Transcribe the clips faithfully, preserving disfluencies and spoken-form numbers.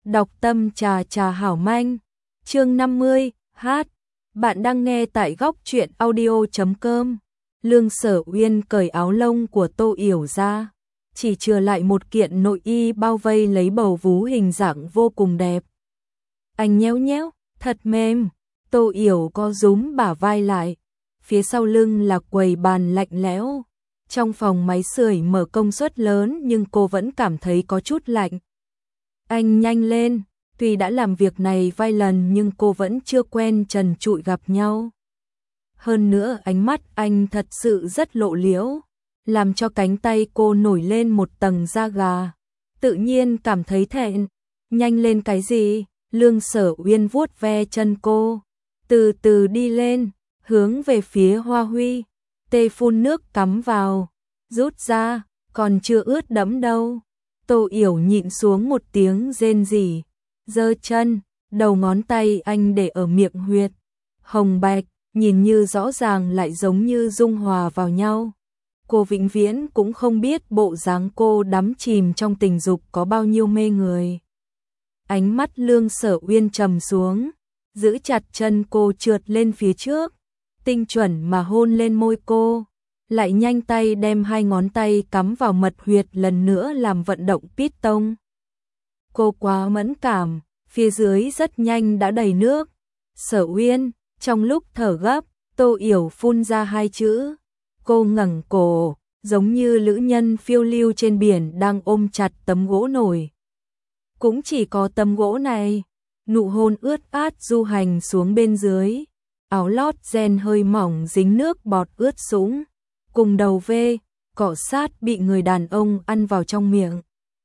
Đọc tâm trà trà hảo manh. Chương năm mươi, hát. Bạn đang nghe tại góc truyện audio chấm com. Lương Sở Uyên cởi áo lông của Tô Yểu ra, chỉ chừa lại một kiện nội y bao vây lấy bầu vú hình dạng vô cùng đẹp. Anh nhéo nhéo, thật mềm. Tô Yểu co rúm bả vai lại. Phía sau lưng là quầy bàn lạnh lẽo. Trong phòng máy sưởi mở công suất lớn nhưng cô vẫn cảm thấy có chút lạnh. Anh nhanh lên, tuy đã làm việc này vài lần nhưng cô vẫn chưa quen trần trụi gặp nhau. Hơn nữa ánh mắt anh thật sự rất lộ liễu, làm cho cánh tay cô nổi lên một tầng da gà. Tự nhiên cảm thấy thẹn. Nhanh lên cái gì? Lương Sở Uyên vuốt ve chân cô, từ từ đi lên, hướng về phía Hoa Huy. Tê phun nước cắm vào, rút ra, còn chưa ướt đẫm đâu. Tô Yểu nhịn xuống một tiếng rên rỉ, giơ chân, đầu ngón tay anh để ở miệng huyệt. Hồng bạch, nhìn như rõ ràng lại giống như dung hòa vào nhau. Cô vĩnh viễn cũng không biết bộ dáng cô đắm chìm trong tình dục có bao nhiêu mê người. Ánh mắt Lương Sở Uyên trầm xuống, giữ chặt chân cô trượt lên phía trước, tinh chuẩn mà hôn lên môi cô, lại nhanh tay đem hai ngón tay cắm vào mật huyệt lần nữa làm vận động piston. Cô quá mẫn cảm, phía dưới rất nhanh đã đầy nước. Sở Uyên, trong lúc thở gấp, Tô Yểu phun ra hai chữ. Cô ngẩng cổ, giống như lữ nhân phiêu lưu trên biển đang ôm chặt tấm gỗ nổi. Cũng chỉ có tấm gỗ này, nụ hôn ướt át du hành xuống bên dưới. Áo lót ren hơi mỏng dính nước bọt ướt sũng, cùng đầu vê, cọ sát bị người đàn ông ăn vào trong miệng.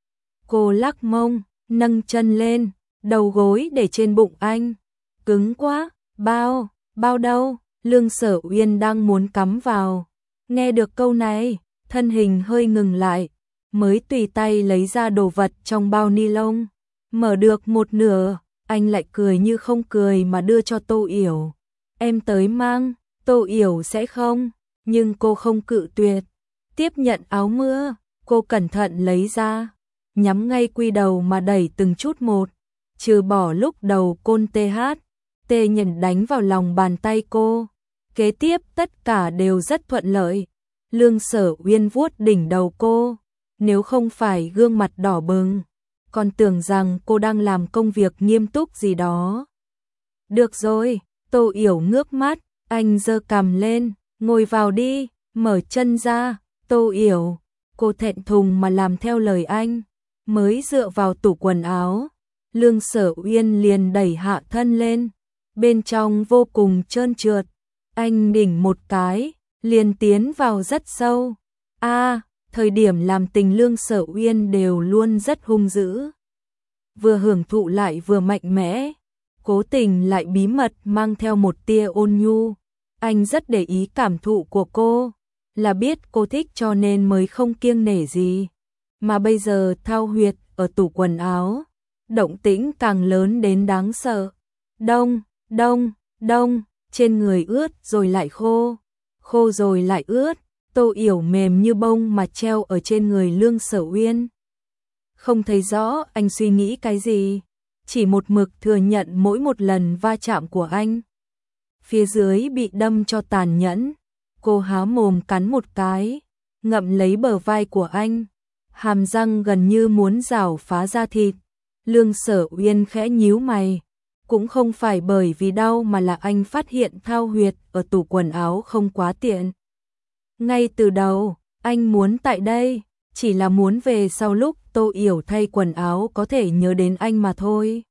Cô lắc mông, nâng chân lên, đầu gối để trên bụng anh. Cứng quá, bao, bao đâu? Lương Sở Uyên đang muốn cắm vào. Nghe được câu này, thân hình hơi ngừng lại, mới tùy tay lấy ra đồ vật trong bao ni lông. Mở được một nửa, anh lại cười như không cười mà đưa cho Tô Yểu. Em tới mang. Tô Yểu sẽ không, nhưng cô không cự tuyệt. Tiếp nhận áo mưa, cô cẩn thận lấy ra, nhắm ngay quy đầu mà đẩy từng chút một, trừ bỏ lúc đầu côn tê hát, tê nhận đánh vào lòng bàn tay cô. Kế tiếp tất cả đều rất thuận lợi. Lương Sở Uyên vuốt đỉnh đầu cô, nếu không phải gương mặt đỏ bừng, còn tưởng rằng cô đang làm công việc nghiêm túc gì đó. Được rồi. Tô Yểu ngước mắt, anh giơ cằm lên, ngồi vào đi, mở chân ra. Tô Yểu, cô thẹn thùng mà làm theo lời anh, mới dựa vào tủ quần áo. Lương Sở Uyên liền đẩy hạ thân lên, bên trong vô cùng trơn trượt. Anh đỉnh một cái, liền tiến vào rất sâu. A, à, thời điểm làm tình Lương Sở Uyên đều luôn rất hung dữ, vừa hưởng thụ lại vừa mạnh mẽ. Cố tình lại bí mật mang theo một tia ôn nhu. Anh rất để ý cảm thụ của cô, là biết cô thích cho nên mới không kiêng nể gì. Mà bây giờ thao huyệt ở tủ quần áo, động tĩnh càng lớn đến đáng sợ. Đông, đông, đông, trên người ướt rồi lại khô, khô rồi lại ướt. Tô Yểu mềm như bông mà treo ở trên người Lương Sở Uyên. Không thấy rõ anh suy nghĩ cái gì, chỉ một mực thừa nhận mỗi một lần va chạm của anh. Phía dưới bị đâm cho tàn nhẫn, cô há mồm cắn một cái, ngậm lấy bờ vai của anh, hàm răng gần như muốn rảo phá da thịt. Lương Sở Uyên khẽ nhíu mày, cũng không phải bởi vì đau mà là anh phát hiện thao huyệt ở tủ quần áo không quá tiện. Ngay từ đầu, anh muốn tại đây, chỉ là muốn về sau lúc Tô Yểu thay quần áo có thể nhớ đến anh mà thôi.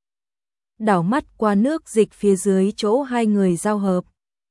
Đảo mắt qua nước dịch phía dưới chỗ hai người giao hợp.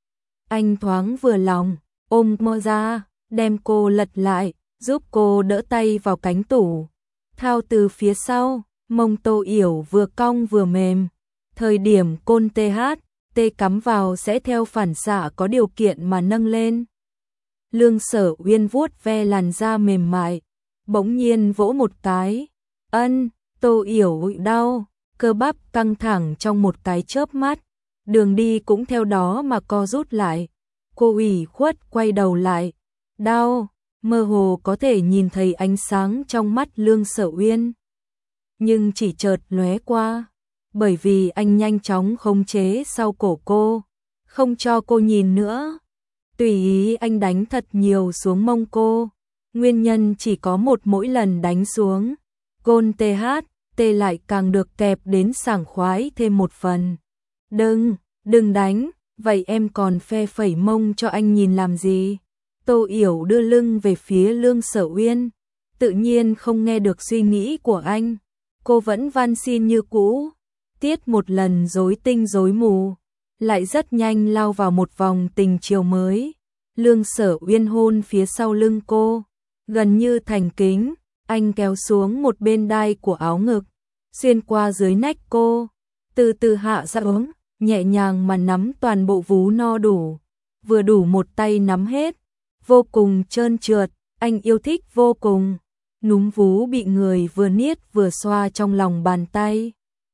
Anh thoáng vừa lòng, ôm mơ ra, đem cô lật lại, giúp cô đỡ tay vào cánh tủ. Thao từ phía sau, mông Tô Yểu vừa cong vừa mềm. Thời điểm côn tê hát, tê cắm vào sẽ theo phản xạ có điều kiện mà nâng lên. Lương Sở Uyên vuốt ve làn da mềm mại, bỗng nhiên vỗ một cái. Ân, Tô Yểu đau, cơ bắp căng thẳng trong một cái chớp mắt, đường đi cũng theo đó mà co rút lại. Cô ủy khuất quay đầu lại, đau, mơ hồ có thể nhìn thấy ánh sáng trong mắt Lương Sở Uyên. nhưng chỉ chợt lóe qua, bởi vì anh nhanh chóng khống chế sau cổ cô, không cho cô nhìn nữa. Tùy ý anh đánh thật nhiều xuống mông cô, nguyên nhân chỉ có một, mỗi lần đánh xuống, Gôn tê hát tê lại càng được kẹp đến sảng khoái thêm một phần. Đừng, đừng đánh, vậy em còn phe phẩy mông cho anh nhìn làm gì? Tô Yểu đưa lưng về phía Lương Sở Uyên, tự nhiên không nghe được suy nghĩ của anh. Cô vẫn van xin như cũ, tiết một lần rối tinh rối mù, lại rất nhanh lao vào một vòng tình chiều mới. Lương Sở Uyên hôn phía sau lưng cô, gần như thành kính, anh kéo xuống một bên đai của áo ngực, xuyên qua dưới nách cô, từ từ hạ ra xuống, nhẹ nhàng mà nắm toàn bộ vú no đủ, vừa đủ một tay nắm hết, vô cùng trơn trượt, anh yêu thích vô cùng. Núm vú bị người vừa niết vừa xoa trong lòng bàn tay.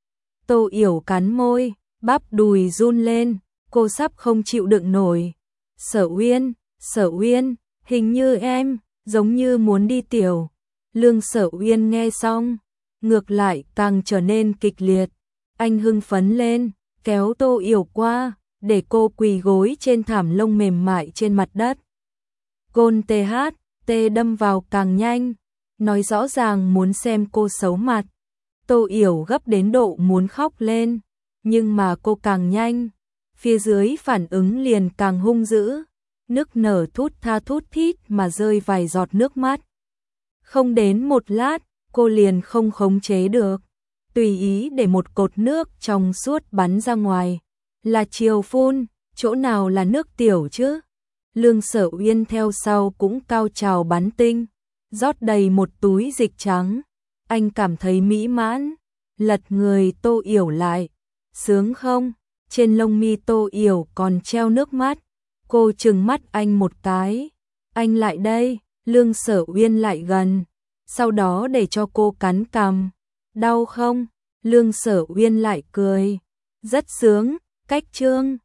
Tô Yểu cắn môi, bắp đùi run lên, cô sắp không chịu đựng nổi. Sở Uyên, Sở Uyên, hình như em, giống như muốn đi tiểu. Lương Sở Uyên nghe xong, ngược lại càng trở nên kịch liệt. Anh hưng phấn lên, kéo Tô Yểu qua, để cô quỳ gối trên thảm lông mềm mại trên mặt đất. Gôn tê hát tê đâm vào càng nhanh, nói rõ ràng muốn xem cô xấu mặt. Tô Yểu gấp đến độ muốn khóc lên, nhưng mà cô càng nhanh, phía dưới phản ứng liền càng hung dữ, nức nở thút tha thút thít mà rơi vài giọt nước mắt. Không đến một lát, cô liền không khống chế được, tùy ý để một cột nước trong suốt bắn ra ngoài. Là chiều phun, chỗ nào là nước tiểu chứ? Lương Sở Uyên theo sau cũng cao trào bắn tinh, rót đầy một túi dịch trắng. Anh cảm thấy mỹ mãn, lật người Tô Yểu lại. Sướng không? Trên lông mi Tô Yểu còn treo nước mắt. Cô trừng mắt anh một cái. Anh lại đây, Lương Sở Uyên lại gần, sau đó để cho cô cắn cằm. Đau không? Lương Sở Uyên lại cười. Rất sướng, cách trương.